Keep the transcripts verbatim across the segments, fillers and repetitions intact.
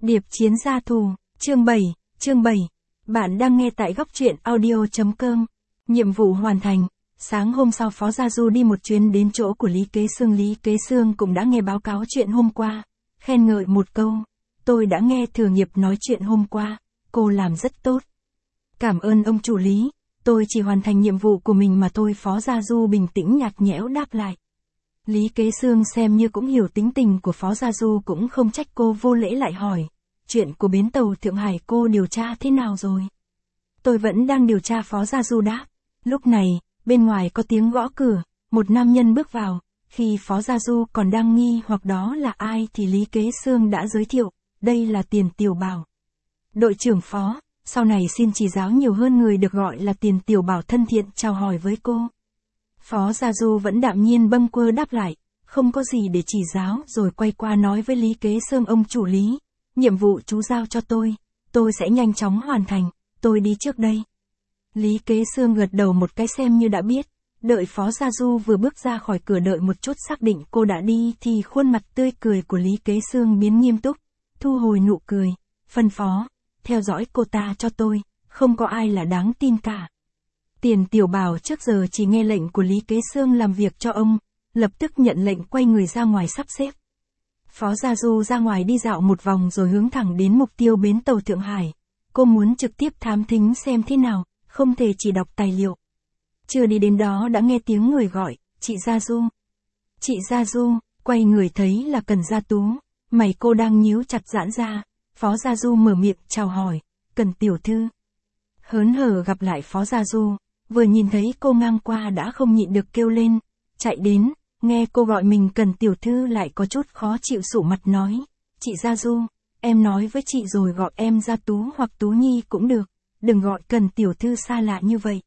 Điệp chiến gia thù, chương bảy, chương bảy. Bạn đang nghe tại góc truyện audio.com. Nhiệm vụ hoàn thành. Sáng hôm sau Phó Gia Du đi một chuyến đến chỗ của Lý Kế Xương. Lý Kế Xương cũng đã nghe báo cáo chuyện hôm qua. Khen ngợi một câu. Tôi đã nghe Thừa Nghiệp nói chuyện hôm qua. Cô làm rất tốt. Cảm ơn ông chủ Lý. Tôi chỉ hoàn thành nhiệm vụ của mình mà thôi. Phó Gia Du bình tĩnh nhạt nhẽo đáp lại. Lý Kế Xương xem như cũng hiểu tính tình của Phó Gia Du, cũng không trách cô vô lễ, lại hỏi. Chuyện của bến tàu Thượng Hải cô điều tra thế nào rồi? Tôi vẫn đang điều tra, Phó Gia Du đáp. Lúc này, bên ngoài có tiếng gõ cửa, một nam nhân bước vào. Khi Phó Gia Du còn đang nghi hoặc đó là ai thì Lý Kế Xương đã giới thiệu, đây là Tiền Tiểu Bảo. Đội trưởng Phó, sau này xin chỉ giáo nhiều hơn. Người được gọi là Tiền Tiểu Bảo thân thiện chào hỏi với cô. Phó Gia Du vẫn đạm nhiên bâng quơ đáp lại, không có gì để chỉ giáo, rồi quay qua nói với Lý Kế Xương, ông chủ Lý, nhiệm vụ chú giao cho tôi, tôi sẽ nhanh chóng hoàn thành, tôi đi trước đây. Lý Kế Xương gật đầu một cái xem như đã biết, đợi Phó Gia Du vừa bước ra khỏi cửa, đợi một chút xác định cô đã đi thì khuôn mặt tươi cười của Lý Kế Xương biến nghiêm túc, thu hồi nụ cười, phân phó, theo dõi cô ta cho tôi, không có ai là đáng tin cả. Tiền Tiểu Bảo trước giờ chỉ nghe lệnh của Lý Kế Xương làm việc cho ông, lập tức nhận lệnh quay người ra ngoài sắp xếp. Phó Gia Du ra ngoài đi dạo một vòng rồi hướng thẳng đến mục tiêu bến tàu Thượng Hải. Cô muốn trực tiếp thám thính xem thế nào, không thể chỉ đọc tài liệu. Chưa đi đến đó đã nghe tiếng người gọi, chị Gia Du. Chị Gia Du, quay người thấy là Cần Gia Tú, mày cô đang nhíu chặt giãn ra. Phó Gia Du mở miệng chào hỏi, Cần tiểu thư. Hớn hở gặp lại Phó Gia Du, vừa nhìn thấy cô ngang qua đã không nhịn được kêu lên, chạy đến, nghe cô gọi mình Cần tiểu thư lại có chút khó chịu, sụ mặt nói, chị Gia Du, em nói với chị rồi, gọi em Gia Tú hoặc Tú Nhi cũng được, đừng gọi Cần tiểu thư xa lạ như vậy.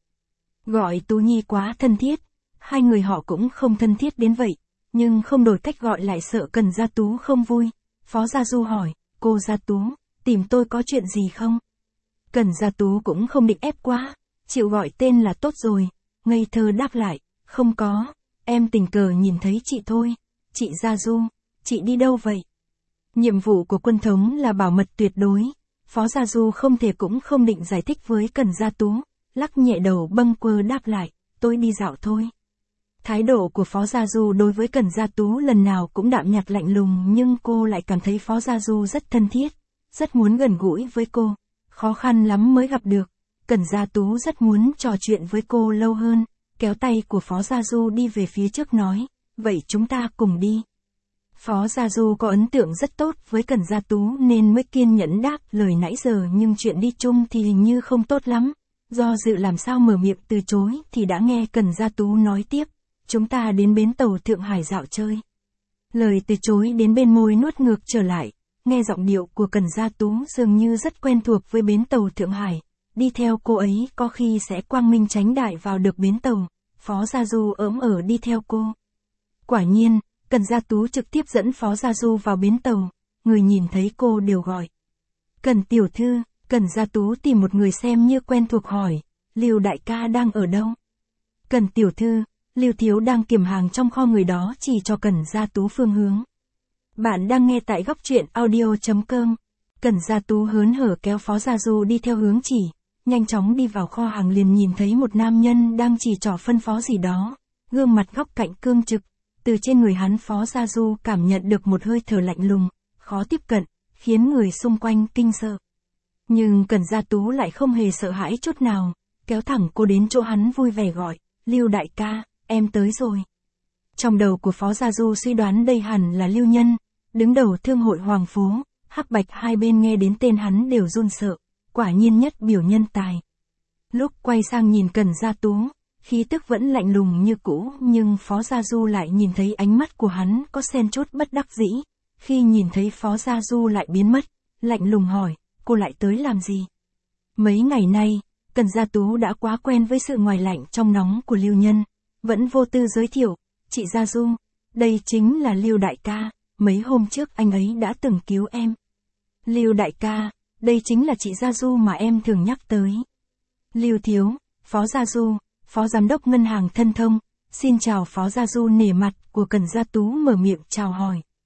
Gọi Tú Nhi quá thân thiết, hai người họ cũng không thân thiết đến vậy, nhưng không đổi cách gọi lại sợ Cần Gia Tú không vui. Phó Gia Du hỏi, cô Gia Tú, tìm tôi có chuyện gì không? Cần Gia Tú cũng không định ép quá, chịu gọi tên là tốt rồi, ngây thơ đáp lại, không có, em tình cờ nhìn thấy chị thôi. Chị Gia Du, chị đi đâu vậy? Nhiệm vụ của quân thống là bảo mật tuyệt đối. Phó Gia Du không thể cũng không định giải thích với Cần Gia Tú, lắc nhẹ đầu bâng quơ đáp lại, tôi đi dạo thôi. Thái độ của Phó Gia Du đối với Cần Gia Tú lần nào cũng đạm nhạt lạnh lùng, nhưng cô lại cảm thấy Phó Gia Du rất thân thiết, rất muốn gần gũi với cô, khó khăn lắm mới gặp được. Cần Gia Tú rất muốn trò chuyện với cô lâu hơn, kéo tay của Phó Gia Du đi về phía trước nói, vậy chúng ta cùng đi. Phó Gia Du có ấn tượng rất tốt với Cần Gia Tú nên mới kiên nhẫn đáp lời nãy giờ, nhưng chuyện đi chung thì hình như không tốt lắm. Do dự làm sao mở miệng từ chối thì đã nghe Cần Gia Tú nói tiếp, chúng ta đến bến tàu Thượng Hải dạo chơi. Lời từ chối đến bên môi nuốt ngược trở lại, nghe giọng điệu của Cần Gia Tú dường như rất quen thuộc với bến tàu Thượng Hải. Đi theo cô ấy có khi sẽ quang minh chánh đại vào được bến tàu. Phó Gia Du ỡm ở đi theo cô. Quả nhiên, Cần Gia Tú trực tiếp dẫn Phó Gia Du vào bến tàu. Người nhìn thấy cô đều gọi. Cần tiểu thư. Cần Gia Tú tìm một người xem như quen thuộc hỏi, Lưu đại ca đang ở đâu? Cần tiểu thư, Lưu thiếu đang kiểm hàng trong kho. Người đó chỉ cho Cần Gia Tú phương hướng. Bạn đang nghe tại góc truyện audio.com. Cần Gia Tú hớn hở kéo Phó Gia Du đi theo hướng chỉ. Nhanh chóng đi vào kho hàng liền nhìn thấy một nam nhân đang chỉ trỏ phân phó gì đó, gương mặt góc cạnh cương trực. Từ trên người hắn Phó Gia Du cảm nhận được một hơi thở lạnh lùng, khó tiếp cận, khiến người xung quanh kinh sợ. Nhưng Cần Gia Tú lại không hề sợ hãi chút nào, kéo thẳng cô đến chỗ hắn vui vẻ gọi, Lưu đại ca, em tới rồi. Trong đầu của Phó Gia Du suy đoán đây hẳn là Lưu Nhân, đứng đầu thương hội Hoàng Phố. Hắc Bạch hai bên nghe đến tên hắn đều run sợ, quả nhiên nhất biểu nhân tài. Lúc quay sang nhìn Cần Gia Tú, khí tức vẫn lạnh lùng như cũ, nhưng Phó Gia Du lại nhìn thấy ánh mắt của hắn có xen chút bất đắc dĩ. Khi nhìn thấy Phó Gia Du lại biến mất, lạnh lùng hỏi, cô lại tới làm gì? Mấy ngày nay, Cần Gia Tú đã quá quen với sự ngoài lạnh trong nóng của Lưu Nhân, vẫn vô tư giới thiệu, chị Gia Du, đây chính là Lưu đại ca, mấy hôm trước anh ấy đã từng cứu em. Lưu đại ca, đây chính là chị Gia Du mà em thường nhắc tới. Lưu thiếu, Phó Gia Du, Phó Giám đốc Ngân hàng Thân Thông, xin chào. Phó Gia Du nể mặt của Cần Gia Tú mở miệng chào hỏi.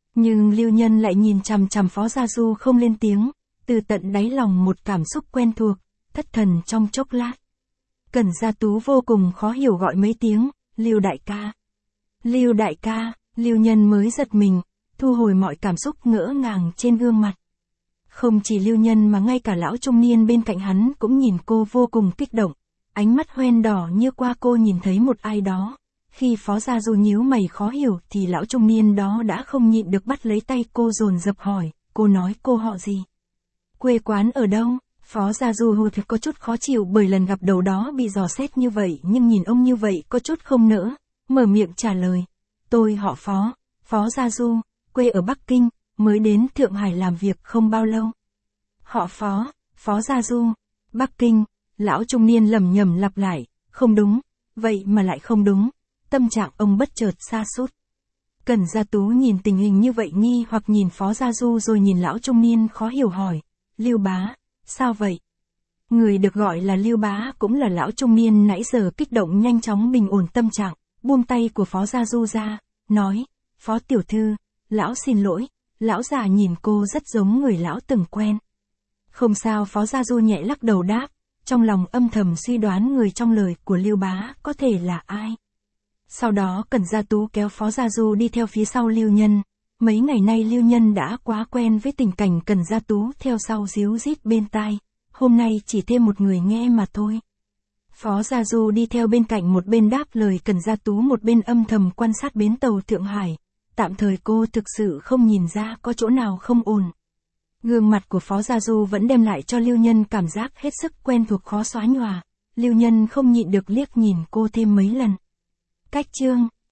Nhưng Lưu Nhân lại nhìn chằm chằm Phó Gia Du không lên tiếng, từ tận đáy lòng một cảm xúc quen thuộc, thất thần trong chốc lát. Cẩn Gia Tú vô cùng khó hiểu gọi mấy tiếng, Lưu đại ca. Lưu đại ca, Lưu Nhân mới giật mình, thu hồi mọi cảm xúc ngỡ ngàng trên gương mặt. Không chỉ Lưu Nhân mà ngay cả lão trung niên bên cạnh hắn cũng nhìn cô vô cùng kích động, ánh mắt hoen đỏ như qua cô nhìn thấy một ai đó. Khi Phó Gia Du nhíu mày khó hiểu thì lão trung niên đó đã không nhịn được bắt lấy tay cô dồn dập hỏi, cô nói cô họ gì? Quê quán ở đâu? Phó Gia Du hô thực có chút khó chịu bởi lần gặp đầu đó bị dò xét như vậy nhưng nhìn ông như vậy có chút không nỡ, mở miệng trả lời. Tôi họ Phó, Phó Gia Du, quê ở Bắc Kinh, mới đến Thượng Hải làm việc không bao lâu. Họ Phó, Phó Gia Du, Bắc Kinh, lão trung niên lẩm nhẩm lặp lại, không đúng, vậy mà lại không đúng. Tâm trạng ông bất chợt sa sút. Cẩn Gia Tú nhìn tình hình như vậy nghi hoặc nhìn Phó Gia Du rồi nhìn lão trung niên khó hiểu hỏi, Lưu bá, sao vậy? Người được gọi là Lưu bá cũng là lão trung niên nãy giờ kích động nhanh chóng bình ổn tâm trạng, buông tay của Phó Gia Du ra, nói, Phó tiểu thư, lão xin lỗi, lão già nhìn cô rất giống người lão từng quen. Không sao, Phó Gia Du nhẹ lắc đầu đáp, trong lòng âm thầm suy đoán người trong lời của Lưu bá có thể là ai. Sau đó Cẩn Gia Tú kéo Phó Gia Du đi theo phía sau Lưu Nhân. Mấy ngày nay Lưu Nhân đã quá quen với tình cảnh Cẩn Gia Tú theo sau díu dít bên tai. Hôm nay chỉ thêm một người nghe mà thôi. Phó Gia Du đi theo bên cạnh một bên đáp lời Cẩn Gia Tú một bên âm thầm quan sát bến tàu Thượng Hải. Tạm thời cô thực sự không nhìn ra có chỗ nào không ổn. Gương mặt của Phó Gia Du vẫn đem lại cho Lưu Nhân cảm giác hết sức quen thuộc khó xóa nhòa. Lưu Nhân không nhịn được liếc nhìn cô thêm mấy lần. Cách chương